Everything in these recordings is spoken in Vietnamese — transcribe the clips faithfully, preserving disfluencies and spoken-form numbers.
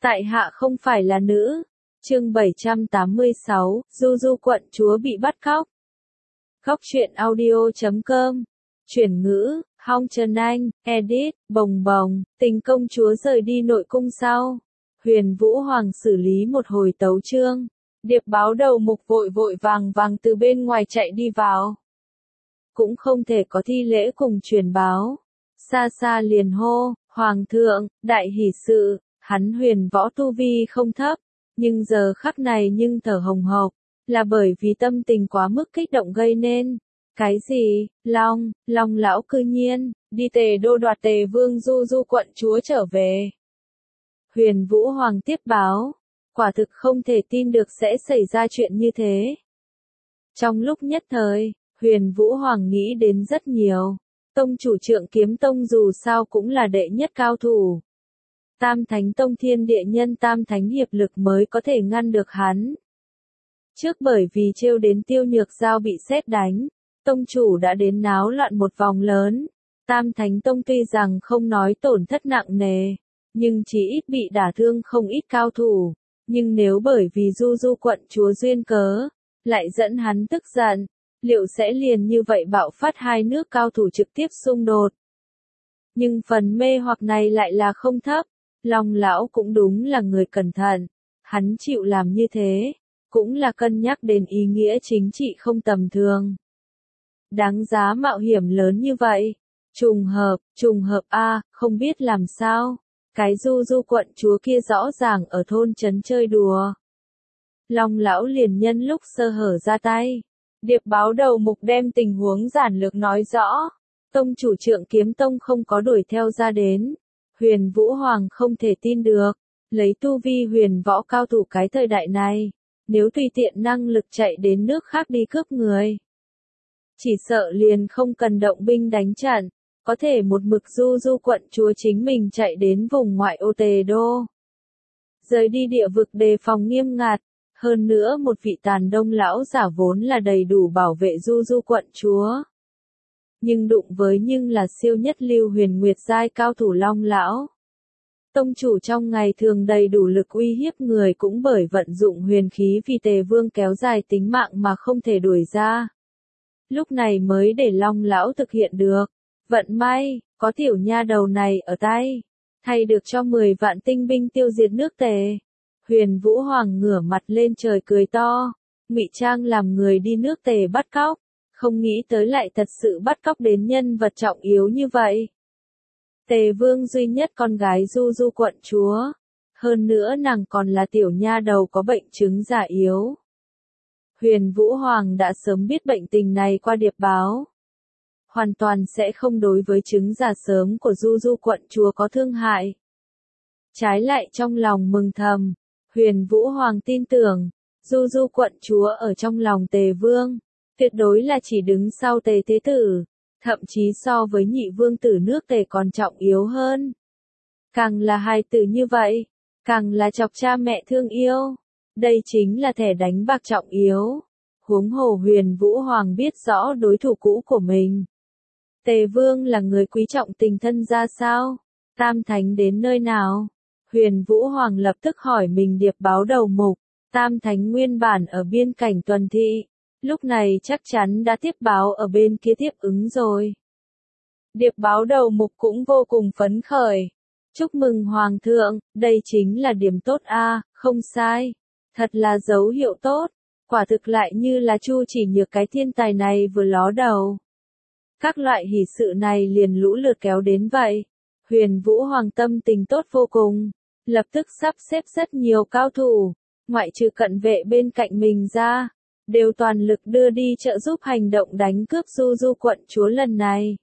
Tại hạ không phải là nữ. Chương bảy trăm tám mươi sáu, Du Du quận chúa bị bắt cóc. Góc truyện audio chấm com. Chuyển ngữ, Hong Trần Anh, edit, bồng bồng, tình công chúa rời đi nội cung sau. Huyền Vũ Hoàng xử lý một hồi tấu chương. Điệp báo đầu mục vội vội vàng vàng từ bên ngoài chạy đi vào. Cũng không thể có thi lễ cùng truyền báo. Xa xa liền hô, Hoàng thượng, đại hỷ sự, hắn huyền võ tu vi không thấp, nhưng giờ khắc này nhưng thở hồng hộc, là bởi vì tâm tình quá mức kích động gây nên. Cái gì, Long, Long lão cư nhiên, đi Tề đô đoạt Tề vương Du Du quận chúa trở về. Huyền Vũ Hoàng tiếp báo, quả thực không thể tin được sẽ xảy ra chuyện như thế. Trong lúc nhất thời, Huyền Vũ Hoàng nghĩ đến rất nhiều. Tông chủ Trượng Kiếm Tông dù sao cũng là đệ nhất cao thủ. Tam Thánh Tông thiên địa nhân tam thánh hiệp lực mới có thể ngăn được hắn. Trước bởi vì trêu đến Tiêu Nhược Giao bị sét đánh, tông chủ đã đến náo loạn một vòng lớn. Tam Thánh Tông tuy rằng không nói tổn thất nặng nề, nhưng chỉ ít bị đả thương không ít cao thủ. Nhưng nếu bởi vì Du Du quận chúa duyên cớ, lại dẫn hắn tức giận, liệu sẽ liền như vậy bạo phát hai nước cao thủ trực tiếp xung đột. Nhưng phần mê hoặc này lại là không thấp. Long lão cũng đúng là người cẩn thận, hắn chịu làm như thế, cũng là cân nhắc đến ý nghĩa chính trị không tầm thường. Đáng giá mạo hiểm lớn như vậy. Trùng hợp, trùng hợp a, không biết làm sao. Cái Du Du quận chúa kia rõ ràng ở thôn trấn chơi đùa. Long lão liền nhân lúc sơ hở ra tay. Điệp báo đầu mục đem tình huống giản lược nói rõ. Tông chủ Trượng Kiếm Tông không có đuổi theo ra đến. Huyền Vũ Hoàng không thể tin được. Lấy tu vi huyền võ cao thủ cái thời đại này, nếu tùy tiện năng lực chạy đến nước khác đi cướp người, chỉ sợ liền không cần động binh đánh trận, có thể một mực Du Du quận chúa chính mình chạy đến vùng ngoại ô Tề đô. Rời đi địa vực đề phòng nghiêm ngặt, hơn nữa một vị Tàn Đông lão giả vốn là đầy đủ bảo vệ Du Du quận chúa. Nhưng đụng với nhưng là siêu nhất lưu huyền nguyệt giai cao thủ Long lão. Tông chủ trong ngày thường đầy đủ lực uy hiếp người cũng bởi vận dụng huyền khí vì Tề vương kéo dài tính mạng mà không thể đuổi ra. Lúc này mới để Long lão thực hiện được. Vận may, có tiểu nha đầu này ở tay, thay được cho mười vạn tinh binh tiêu diệt nước Tề. Huyền Vũ Hoàng ngửa mặt lên trời cười to, ngụy trang làm người đi nước Tề bắt cóc. Không nghĩ tới lại thật sự bắt cóc đến nhân vật trọng yếu như vậy. Tề vương duy nhất con gái Du Du quận chúa. Hơn nữa nàng còn là tiểu nha đầu có bệnh chứng già yếu. Huyền Vũ Hoàng đã sớm biết bệnh tình này qua điệp báo. Hoàn toàn sẽ không đối với chứng già sớm của Du Du quận chúa có thương hại. Trái lại trong lòng mừng thầm, Huyền Vũ Hoàng tin tưởng, Du Du quận chúa ở trong lòng Tề vương. Tuyệt đối là chỉ đứng sau Tề thế tử, thậm chí so với nhị vương tử nước Tề còn trọng yếu hơn. Càng là hài tử như vậy, càng là chọc cha mẹ thương yêu. Đây chính là thẻ đánh bạc trọng yếu. Huống hồ Huyền Vũ Hoàng biết rõ đối thủ cũ của mình. Tề vương là người quý trọng tình thân ra sao? Tam Thánh đến nơi nào? Huyền Vũ Hoàng lập tức hỏi mình điệp báo đầu mục. Tam Thánh nguyên bản ở biên cảnh tuần thị. Lúc này chắc chắn đã tiếp báo ở bên kia tiếp ứng rồi. Điệp báo đầu mục cũng vô cùng phấn khởi. Chúc mừng Hoàng thượng, đây chính là điểm tốt a, không sai. Thật là dấu hiệu tốt. Quả thực lại như là Chu Chỉ Nhược cái thiên tài này vừa ló đầu. Các loại hỷ sự này liền lũ lượt kéo đến vậy. Huyền Vũ Hoàng tâm tình tốt vô cùng. Lập tức sắp xếp rất nhiều cao thủ. Ngoại trừ cận vệ bên cạnh mình ra. Đều toàn lực đưa đi trợ giúp hành động đánh cướp Du Du quận chúa lần này.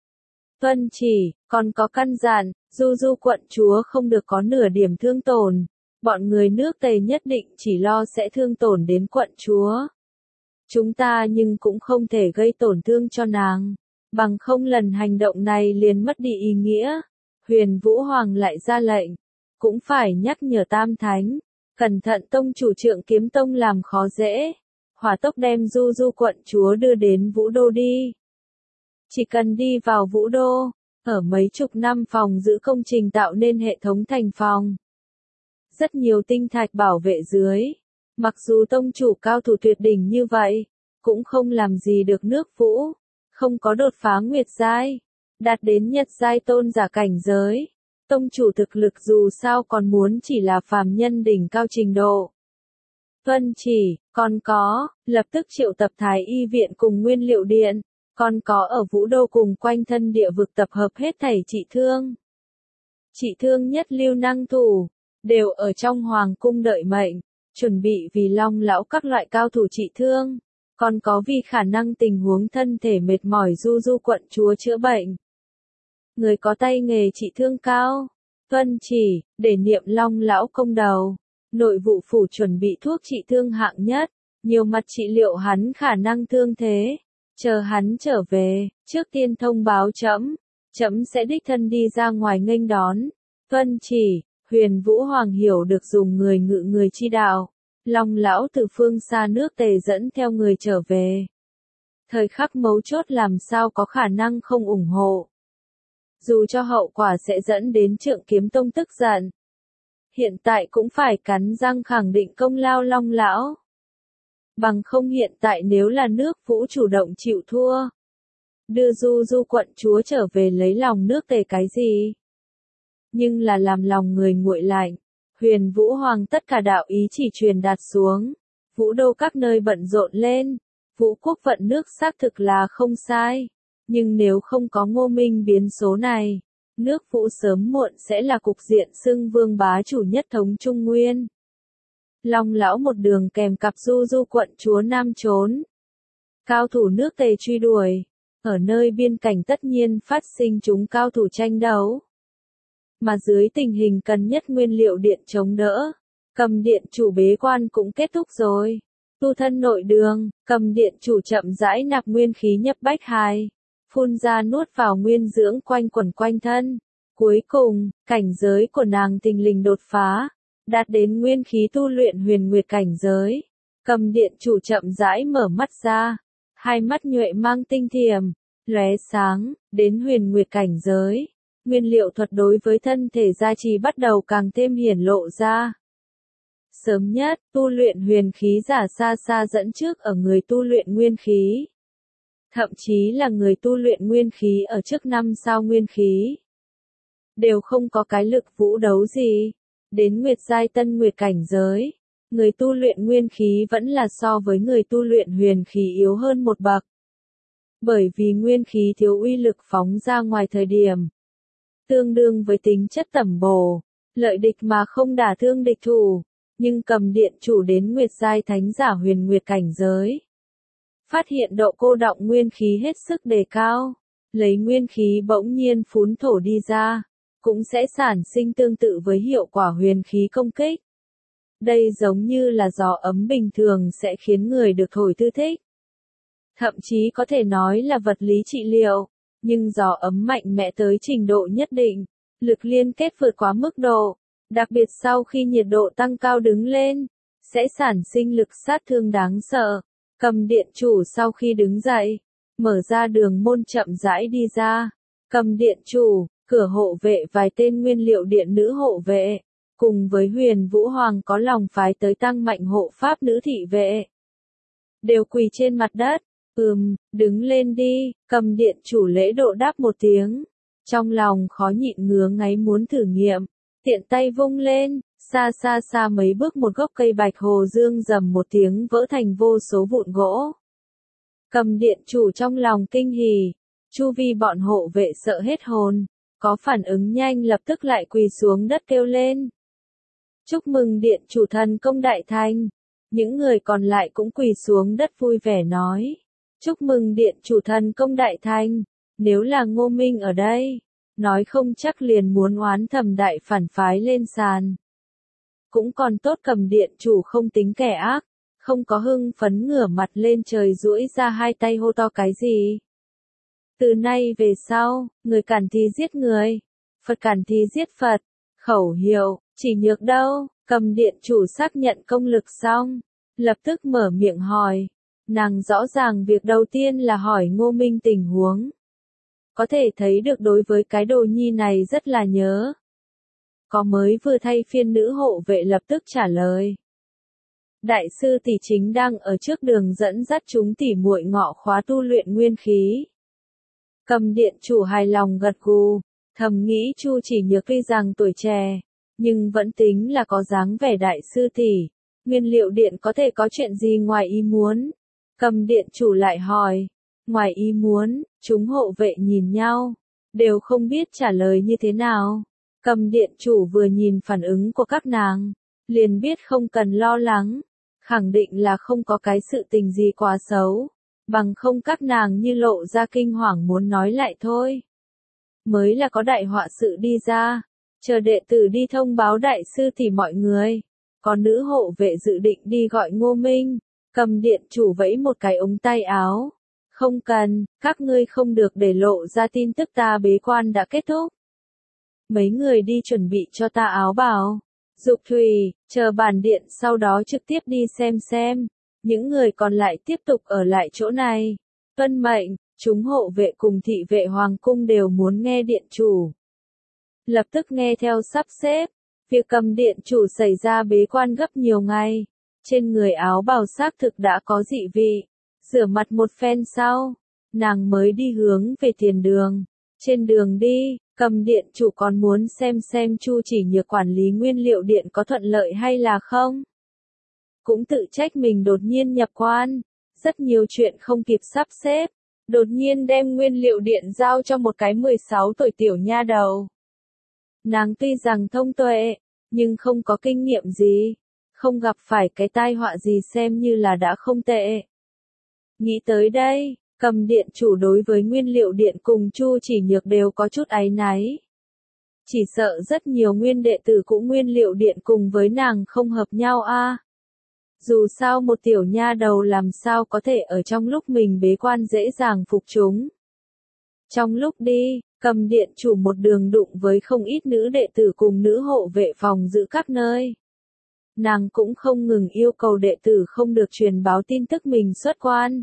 Tuân chỉ, còn có căn dặn, Du Du quận chúa không được có nửa điểm thương tổn. Bọn người nước Tề nhất định chỉ lo sẽ thương tổn đến quận chúa. Chúng ta nhưng cũng không thể gây tổn thương cho nàng. Bằng không lần hành động này liền mất đi ý nghĩa. Huyền Vũ Hoàng lại ra lệnh. Cũng phải nhắc nhở Tam Thánh. Cẩn thận tông chủ Trượng Kiếm Tông làm khó dễ. Hỏa tốc đem Du Du quận chúa đưa đến Vũ Đô đi. Chỉ cần đi vào Vũ Đô, ở mấy chục năm phòng giữ công trình tạo nên hệ thống thành phòng. rất nhiều tinh thạch bảo vệ dưới. Mặc dù tông chủ cao thủ tuyệt đỉnh như vậy, cũng không làm gì được nước Vũ, không có đột phá nguyệt giai, đạt đến nhật giai tôn giả cảnh giới. Tông chủ thực lực dù sao còn muốn chỉ là phàm nhân đỉnh cao trình độ. Vân chỉ, còn có, lập tức triệu tập Thái Y viện cùng Nguyên Liệu Điện, còn có ở Vũ Đô cùng quanh thân địa vực tập hợp hết thảy trị thương. Trị thương nhất lưu năng thủ, đều ở trong hoàng cung đợi mệnh, chuẩn bị vì Long lão các loại cao thủ trị thương, còn có vì khả năng tình huống thân thể mệt mỏi Du Du quận chúa chữa bệnh. Người có tay nghề trị thương cao, Vân chỉ, để niệm Long lão công đầu. Nội vụ phủ chuẩn bị thuốc trị thương hạng nhất, nhiều mặt trị liệu hắn khả năng thương thế. Chờ hắn trở về, trước tiên thông báo trẫm, trẫm sẽ đích thân đi ra ngoài nghênh đón. Vân chỉ, Huyền Vũ Hoàng hiểu được dùng người ngự người chi đạo. Long lão từ phương xa nước Tề dẫn theo người trở về. Thời khắc mấu chốt làm sao có khả năng không ủng hộ. Dù cho hậu quả sẽ dẫn đến Trượng Kiếm Tông tức giận. Hiện tại cũng phải cắn răng khẳng định công lao Long lão. Bằng không hiện tại nếu là nước Vũ chủ động chịu thua. Đưa Du Du quận chúa trở về lấy lòng nước Tề cái gì? Nhưng là làm lòng người nguội lạnh. Huyền Vũ Hoàng tất cả đạo ý chỉ truyền đạt xuống. Vũ Đô các nơi bận rộn lên. Vũ quốc vận nước xác thực là không sai. Nhưng nếu không có Ngô Minh biến số này, nước Vũ sớm muộn sẽ là cục diện xưng vương bá chủ nhất thống Trung Nguyên. Long lão một đường kèm cặp Du Du quận chúa nam trốn. Cao thủ nước Tề truy đuổi. Ở nơi biên cảnh tất nhiên phát sinh chúng cao thủ tranh đấu. Mà dưới tình hình cần nhất Nguyên Liệu Điện chống đỡ, Cầm điện chủ bế quan cũng kết thúc rồi. Tu thân nội đường, Cầm điện chủ chậm rãi nạp nguyên khí nhập bách hài. Phun ra nuốt vào nguyên dưỡng quanh quẩn quanh thân. Cuối cùng, cảnh giới của nàng tình lình đột phá, đạt đến nguyên khí tu luyện huyền nguyệt cảnh giới. Cầm điện chủ chậm rãi mở mắt ra, hai mắt nhuệ mang tinh thiềm, lóe sáng, đến huyền nguyệt cảnh giới. Nguyên liệu thuật đối với thân thể gia trì bắt đầu càng thêm hiển lộ ra. Sớm nhất, tu luyện huyền khí giả xa xa dẫn trước ở người tu luyện nguyên khí. Thậm chí là người tu luyện nguyên khí ở trước năm sao nguyên khí. Đều không có cái lực vũ đấu gì. Đến nguyệt giai tân nguyệt cảnh giới, người tu luyện nguyên khí vẫn là so với người tu luyện huyền khí yếu hơn một bậc. Bởi vì nguyên khí thiếu uy lực phóng ra ngoài thời điểm. Tương đương với tính chất tẩm bổ, lợi địch mà không đả thương địch thủ. Nhưng Cầm điện chủ đến nguyệt giai thánh giả huyền nguyệt cảnh giới. Phát hiện độ cô đọng nguyên khí hết sức đề cao. Lấy nguyên khí bỗng nhiên phún thổ đi ra. Cũng sẽ sản sinh tương tự với hiệu quả huyền khí công kích. Đây giống như là gió ấm bình thường sẽ khiến người được thổi thư thích. Thậm chí có thể nói là vật lý trị liệu. Nhưng gió ấm mạnh mẽ tới trình độ nhất định. Lực liên kết vượt quá mức độ. Đặc biệt sau khi nhiệt độ tăng cao đứng lên. Sẽ sản sinh lực sát thương đáng sợ. Cầm điện chủ sau khi đứng dậy. Mở ra đường môn chậm rãi đi ra. Cầm điện chủ. Cửa hộ vệ vài tên nguyên liệu điện nữ hộ vệ, cùng với Huyền Vũ Hoàng có lòng phái tới tăng mạnh hộ pháp nữ thị vệ. Đều quỳ trên mặt đất, ừm, đứng lên đi, Cầm điện chủ lễ độ đáp một tiếng. Trong lòng khó nhịn ngứa ngáy muốn thử nghiệm, tiện tay vung lên, xa xa xa mấy bước một gốc cây bạch hồ dương rầm một tiếng vỡ thành vô số vụn gỗ. Cầm điện chủ trong lòng kinh hỉ, chu vi bọn hộ vệ sợ hết hồn. Có phản ứng nhanh lập tức lại quỳ xuống đất kêu lên. Chúc mừng điện chủ thần công đại thành. Những người còn lại cũng quỳ xuống đất vui vẻ nói. Chúc mừng điện chủ thần công đại thành. Nếu là Ngô Minh ở đây, nói không chắc liền muốn oán thầm đại phản phái lên sàn. Cũng còn tốt Cầm điện chủ không tính kẻ ác, không có hưng phấn ngửa mặt lên trời duỗi ra hai tay hô to cái gì. Từ nay về sau, người cản thì giết người, Phật cản thì giết Phật. Khẩu hiệu, chỉ nhược đâu, Cầm điện chủ xác nhận công lực xong. Lập tức mở miệng hỏi. Nàng rõ ràng việc đầu tiên là hỏi Ngô Minh tình huống. Có thể thấy được đối với cái đồ nhi này rất là nhớ. có mới vừa thay phiên nữ hộ vệ lập tức trả lời. Đại sư tỷ chính đang ở trước đường dẫn dắt chúng tỉ muội ngọ khóa tu luyện nguyên khí. Cầm điện chủ hài lòng gật gù, thầm nghĩ Chu Chỉ Nhược tuy rằng tuổi trẻ, nhưng vẫn tính là có dáng vẻ đại sư tỷ. Nguyên liệu điện có thể có chuyện gì ngoài ý muốn? Cầm điện chủ lại hỏi. Ngoài ý muốn, chúng hộ vệ nhìn nhau, đều không biết trả lời như thế nào. Cầm điện chủ vừa nhìn phản ứng của các nàng, liền biết không cần lo lắng, khẳng định là không có cái sự tình gì quá xấu, bằng không các nàng như lộ ra kinh hoàng muốn nói lại thôi. Mới là có đại họa sự đi ra, chờ đệ tử đi thông báo đại sư thì mọi người. Có nữ hộ vệ dự định đi gọi Ngô Minh, cầm điện chủ vẫy một cái ống tay áo. Không cần, các ngươi không được để lộ ra tin tức ta bế quan đã kết thúc. Mấy người đi chuẩn bị cho ta áo bào. Dục Thùy, chờ bản điện sau đó trực tiếp đi xem xem. Những người còn lại tiếp tục ở lại chỗ này. Tuân mệnh, chúng hộ vệ cùng thị vệ hoàng cung đều muốn nghe điện chủ. Lập tức nghe theo sắp xếp. Việc cầm điện chủ xảy ra bế quan gấp nhiều ngày. Trên người áo bào xác thực đã có dị vị. Rửa mặt một phen sau, nàng mới đi hướng về tiền đường. Trên đường đi, cầm điện chủ còn muốn xem xem Chu Chỉ Nhược quản lý nguyên liệu điện có thuận lợi hay là không. Cũng tự trách mình đột nhiên nhập quan, rất nhiều chuyện không kịp sắp xếp, đột nhiên đem nguyên liệu điện giao cho một cái mười sáu tuổi tiểu nha đầu. Nàng tuy rằng thông tuệ, nhưng không có kinh nghiệm gì, không gặp phải cái tai họa gì xem như là đã không tệ. Nghĩ tới đây, cầm điện chủ đối với nguyên liệu điện cùng Chu Chỉ Nhược đều có chút áy náy. Chỉ sợ rất nhiều nguyên đệ tử cũng nguyên liệu điện cùng với nàng không hợp nhau a. À. Dù sao một tiểu nha đầu làm sao có thể ở trong lúc mình bế quan dễ dàng phục chúng. Trong lúc đi, cầm điện chủ một đường đụng với không ít nữ đệ tử cùng nữ hộ vệ phòng giữ các nơi. Nàng cũng không ngừng yêu cầu đệ tử không được truyền báo tin tức mình xuất quan.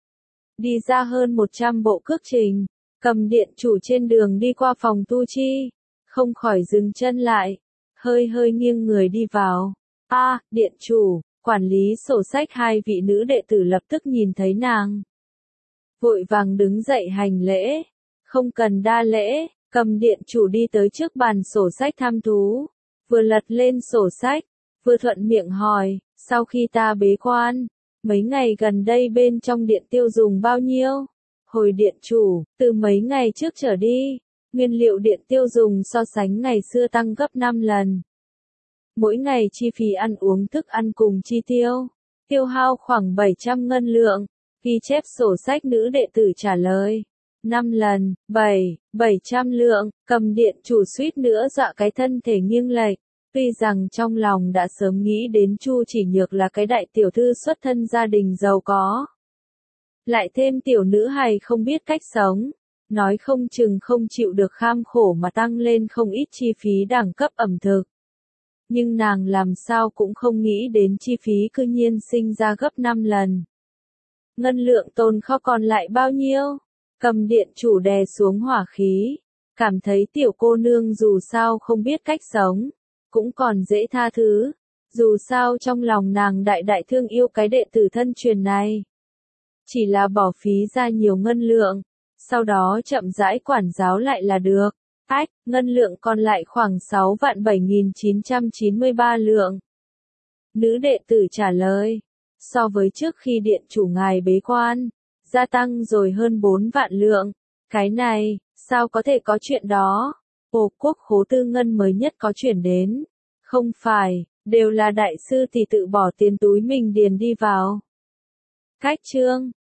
Đi ra hơn một trăm bộ cước trình, cầm điện chủ trên đường đi qua phòng tu chi, không khỏi dừng chân lại, hơi hơi nghiêng người đi vào. A, à, điện chủ, quản lý sổ sách hai vị nữ đệ tử lập tức nhìn thấy nàng. Vội vàng đứng dậy hành lễ, không cần đa lễ, cầm điện chủ đi tới trước bàn sổ sách tham thú, vừa lật lên sổ sách, vừa thuận miệng hỏi, sau khi ta bế quan, mấy ngày gần đây bên trong điện tiêu dùng bao nhiêu? Hồi điện chủ, từ mấy ngày trước trở đi, nguyên liệu điện tiêu dùng so sánh ngày xưa tăng gấp năm lần. Mỗi ngày chi phí ăn uống thức ăn cùng chi tiêu, tiêu hao khoảng bảy trăm ngân lượng, ghi chép sổ sách nữ đệ tử trả lời. năm lần, bảy, bảy trăm lượng, cầm điện chủ suýt nữa dọa cái thân thể nghiêng lệch. Tuy rằng trong lòng đã sớm nghĩ đến Chu Chỉ Nhược là cái đại tiểu thư xuất thân gia đình giàu có. Lại thêm tiểu nữ hài không biết cách sống, nói không chừng không chịu được kham khổ mà tăng lên không ít chi phí đẳng cấp ẩm thực. Nhưng nàng làm sao cũng không nghĩ đến chi phí cư nhiên sinh ra gấp năm lần. Ngân lượng tồn kho còn lại bao nhiêu? Cầm điện chủ đè xuống hỏa khí, cảm thấy tiểu cô nương dù sao không biết cách sống, cũng còn dễ tha thứ, dù sao trong lòng nàng đại đại thương yêu cái đệ tử thân truyền này. Chỉ là bỏ phí ra nhiều ngân lượng, sau đó chậm rãi quản giáo lại là được. Ách, ngân lượng còn lại khoảng sáu vạn bảy nghìn chín trăm chín mươi ba lượng. Nữ đệ tử trả lời, so với trước khi điện chủ ngài bế quan, gia tăng rồi hơn bốn vạn lượng. Cái này, sao có thể có chuyện đó? Ồ, quốc khố tư ngân mới nhất có chuyển đến. Không phải, đều là đại sư thì tự bỏ tiền túi mình điền đi vào. Cách chương